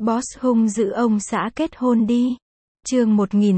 Boss hung dữ ông xã kết hôn đi. Chương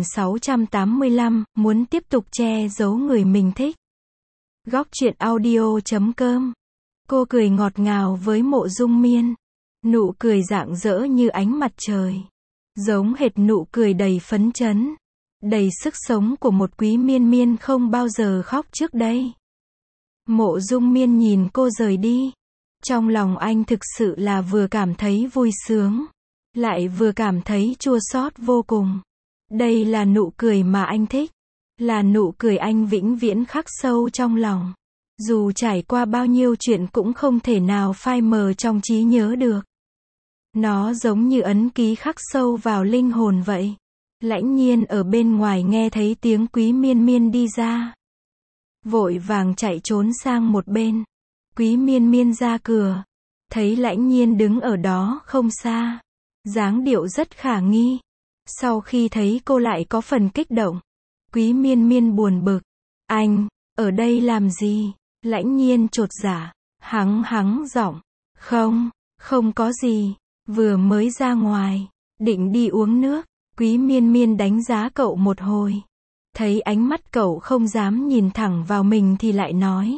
1685, muốn tiếp tục che giấu người mình thích. Góc truyện audio.com. Cô cười ngọt ngào với Mộ Dung Miên. Nụ cười rạng rỡ như ánh mặt trời. Giống hệt nụ cười đầy phấn chấn, đầy sức sống của một Quý Miên Miên không bao giờ khóc trước đây. Mộ Dung Miên nhìn cô rời đi. Trong lòng anh thực sự là vừa cảm thấy vui sướng, lại vừa cảm thấy chua xót vô cùng. Đây là nụ cười mà anh thích. Là nụ cười anh vĩnh viễn khắc sâu trong lòng. Dù trải qua bao nhiêu chuyện cũng không thể nào phai mờ trong trí nhớ được. Nó giống như ấn ký khắc sâu vào linh hồn vậy. Lãnh Nhiên ở bên ngoài nghe thấy tiếng Quý Miên Miên đi ra, vội vàng chạy trốn sang một bên. Quý Miên Miên ra cửa, thấy Lãnh Nhiên đứng ở đó không xa, dáng điệu rất khả nghi. Sau khi thấy cô lại có phần kích động, Quý Miên Miên buồn bực. Anh, ở đây làm gì? Lãnh Nhiên chột dạ, hắng giọng. Không có gì, vừa mới ra ngoài, định đi uống nước. Quý Miên Miên đánh giá cậu một hồi. Thấy ánh mắt cậu không dám nhìn thẳng vào mình thì lại nói.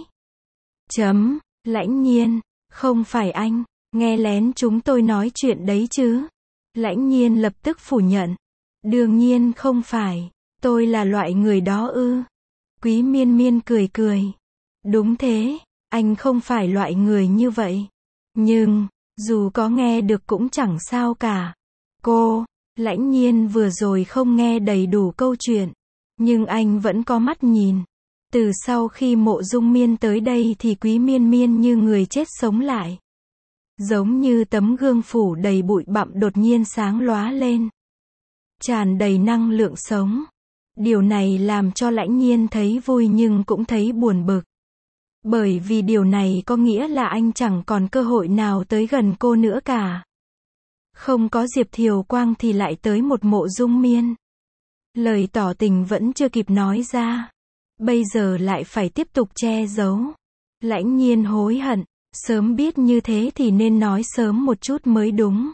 Lãnh Nhiên, không phải anh, nghe lén chúng tôi nói chuyện đấy chứ? Lãnh Nhiên lập tức phủ nhận. Đương nhiên không phải, tôi là loại người đó ư? Quý Miên Miên cười. Đúng thế, anh không phải loại người như vậy. Nhưng, dù có nghe được cũng chẳng sao cả. Lãnh Nhiên vừa rồi không nghe đầy đủ câu chuyện, nhưng anh vẫn có mắt nhìn. Từ sau khi Mộ Dung Miên tới đây thì Quý Miên Miên như người chết sống lại. Giống như tấm gương phủ đầy bụi bặm đột nhiên sáng lóa lên, tràn đầy năng lượng sống. Điều này làm cho Lãnh Nhiên thấy vui nhưng cũng thấy buồn bực. Bởi vì điều này có nghĩa là anh chẳng còn cơ hội nào tới gần cô nữa cả. Không có Diệp Thiều Quang thì lại tới một Mộ Dung Miên. Lời tỏ tình vẫn chưa kịp nói ra, bây giờ lại phải tiếp tục che giấu. Lãnh Nhiên hối hận, sớm biết như thế thì nên nói sớm một chút mới đúng.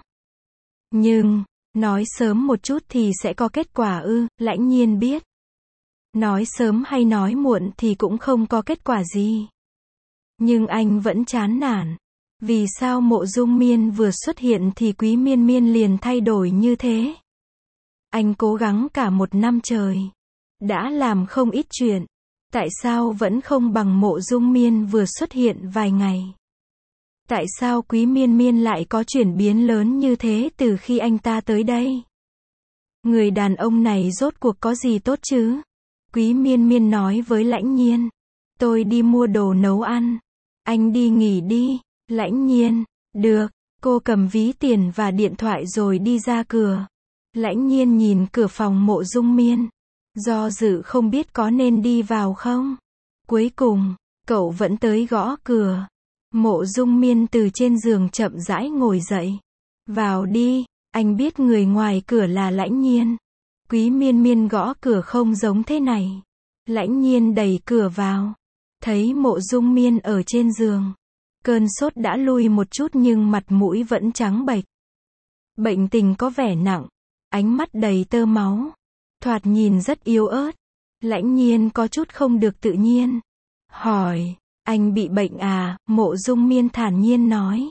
Nhưng, nói sớm một chút thì sẽ có kết quả ư? Lãnh Nhiên biết, nói sớm hay nói muộn thì cũng không có kết quả gì. Nhưng anh vẫn chán nản. Vì sao Mộ Dung Miên vừa xuất hiện thì Quý Miên Miên liền thay đổi như thế? Anh cố gắng cả một năm trời, đã làm không ít chuyện, tại sao vẫn không bằng Mộ Dung Miên vừa xuất hiện vài ngày? Tại sao Quý Miên Miên lại có chuyển biến lớn như thế từ khi anh ta tới đây? Người đàn ông này rốt cuộc có gì tốt chứ? Quý Miên Miên nói với Lãnh Nhiên. Tôi đi mua đồ nấu ăn. Anh đi nghỉ đi. Lãnh Nhiên. Được. Cô cầm ví tiền và điện thoại rồi đi ra cửa. Lãnh Nhiên nhìn cửa phòng Mộ Dung Miên, do dự không biết có nên đi vào không. Cuối cùng, cậu vẫn tới gõ cửa. Mộ Dung Miên từ trên giường chậm rãi ngồi dậy. Vào đi, anh biết người ngoài cửa là Lãnh Nhiên. Quý Miên Miên gõ cửa không giống thế này. Lãnh Nhiên đẩy cửa vào, thấy Mộ Dung Miên ở trên giường. Cơn sốt đã lui một chút nhưng mặt mũi vẫn trắng bệch. Bệnh tình có vẻ nặng, ánh mắt đầy tơ máu, thoạt nhìn rất yếu ớt. Lãnh Nhiên có chút không được tự nhiên, hỏi, anh bị bệnh à? Mộ Dung Miên thản nhiên nói.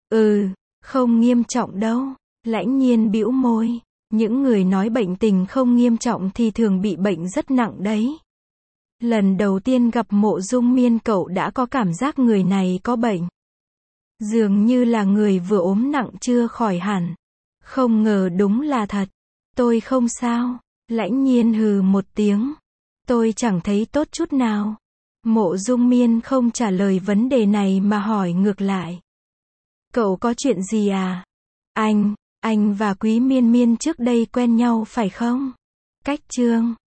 Không nghiêm trọng đâu. Lãnh Nhiên bĩu môi. Những người nói bệnh tình không nghiêm trọng thì thường bị bệnh rất nặng đấy. Lần đầu tiên gặp Mộ Dung Miên cậu đã có cảm giác người này có bệnh. Dường như là người vừa ốm nặng chưa khỏi hẳn. Không ngờ đúng là thật. Tôi không sao. Lãnh Nhiên hừ một tiếng. Tôi chẳng thấy tốt chút nào. Mộ Dung Miên không trả lời vấn đề này mà hỏi ngược lại. Cậu có chuyện gì à? Anh và Quý Miên Miên trước đây quen nhau phải không? Cách chương